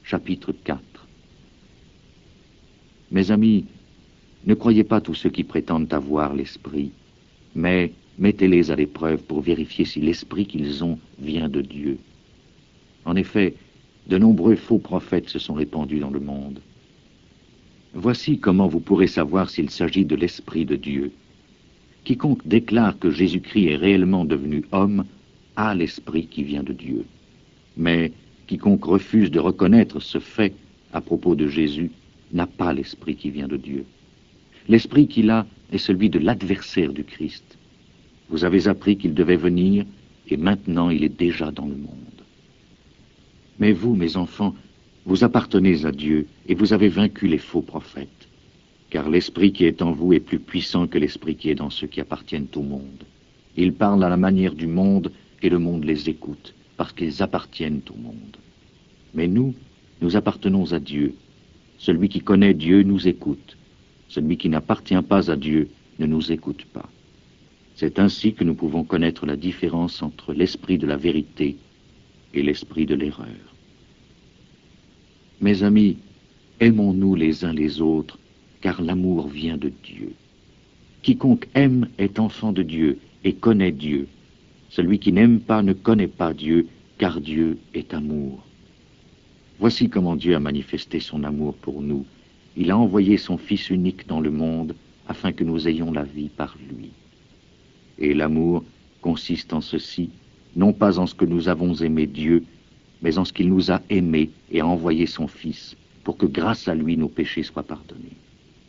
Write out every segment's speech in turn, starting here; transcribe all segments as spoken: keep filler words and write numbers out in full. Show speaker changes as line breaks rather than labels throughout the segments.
chapitre quatre. Mes amis, ne croyez pas tous ceux qui prétendent avoir l'Esprit, mais mettez-les à l'épreuve pour vérifier si l'Esprit qu'ils ont vient de Dieu. En effet, de nombreux faux prophètes se sont répandus dans le monde. Voici comment vous pourrez savoir s'il s'agit de l'Esprit de Dieu. Quiconque déclare que Jésus-Christ est réellement devenu homme a l'Esprit qui vient de Dieu. Mais quiconque refuse de reconnaître ce fait à propos de Jésus n'a pas l'Esprit qui vient de Dieu. L'Esprit qu'il a est celui de l'adversaire du Christ. Vous avez appris qu'il devait venir, et maintenant il est déjà dans le monde. Mais vous, mes enfants, vous appartenez à Dieu, et vous avez vaincu les faux prophètes, car l'Esprit qui est en vous est plus puissant que l'Esprit qui est dans ceux qui appartiennent au monde. Ils parlent à la manière du monde, et le monde les écoute, parce qu'ils appartiennent au monde. Mais nous, nous appartenons à Dieu. Celui qui connaît Dieu nous écoute. Celui qui n'appartient pas à Dieu ne nous écoute pas. C'est ainsi que nous pouvons connaître la différence entre l'esprit de la vérité et l'esprit de l'erreur. Mes amis, aimons-nous les uns les autres, car l'amour vient de Dieu. Quiconque aime est enfant de Dieu et connaît Dieu. Celui qui n'aime pas ne connaît pas Dieu, car Dieu est amour. Voici comment Dieu a manifesté son amour pour nous. Il a envoyé son Fils unique dans le monde, afin que nous ayons la vie par lui. Et l'amour consiste en ceci, non pas en ce que nous avons aimé Dieu, mais en ce qu'il nous a aimés et a envoyé son Fils, pour que grâce à lui nos péchés soient pardonnés.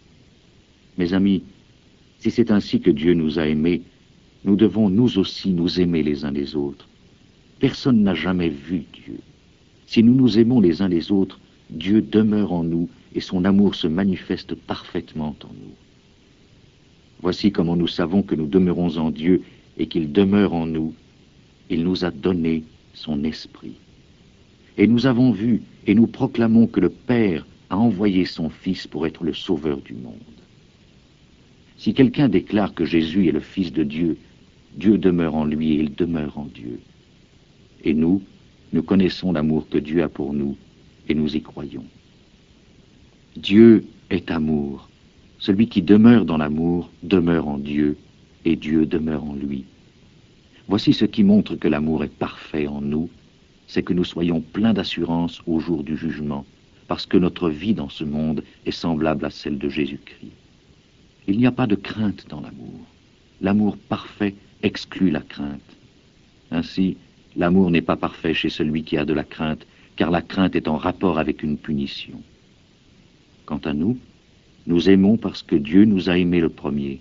Mes amis, si c'est ainsi que Dieu nous a aimés, nous devons nous aussi nous aimer les uns les autres. Personne n'a jamais vu Dieu. Si nous nous aimons les uns les autres, Dieu demeure en nous et son amour se manifeste parfaitement en nous. Voici comment nous savons que nous demeurons en Dieu et qu'il demeure en nous. Il nous a donné son esprit. Et nous avons vu et nous proclamons que le Père a envoyé son Fils pour être le sauveur du monde. Si quelqu'un déclare que Jésus est le Fils de Dieu, Dieu demeure en lui et il demeure en Dieu. Et nous, nous connaissons l'amour que Dieu a pour nous et nous y croyons. Dieu est amour. Celui qui demeure dans l'amour demeure en Dieu, et Dieu demeure en lui. Voici ce qui montre que l'amour est parfait en nous, c'est que nous soyons pleins d'assurance au jour du jugement, parce que notre vie dans ce monde est semblable à celle de Jésus-Christ. Il n'y a pas de crainte dans l'amour. L'amour parfait exclut la crainte. Ainsi, l'amour n'est pas parfait chez celui qui a de la crainte, car la crainte est en rapport avec une punition. Quant à nous, nous aimons parce que Dieu nous a aimés le premier.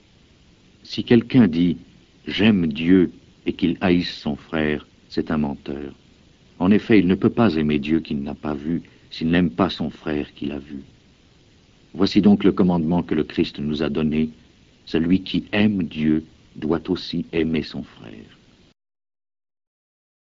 Si quelqu'un dit « j'aime Dieu » et qu'il haïsse son frère, c'est un menteur. En effet, il ne peut pas aimer Dieu qu'il n'a pas vu s'il n'aime pas son frère qu'il a vu. Voici donc le commandement que le Christ nous a donné. Celui qui aime Dieu doit aussi aimer son frère.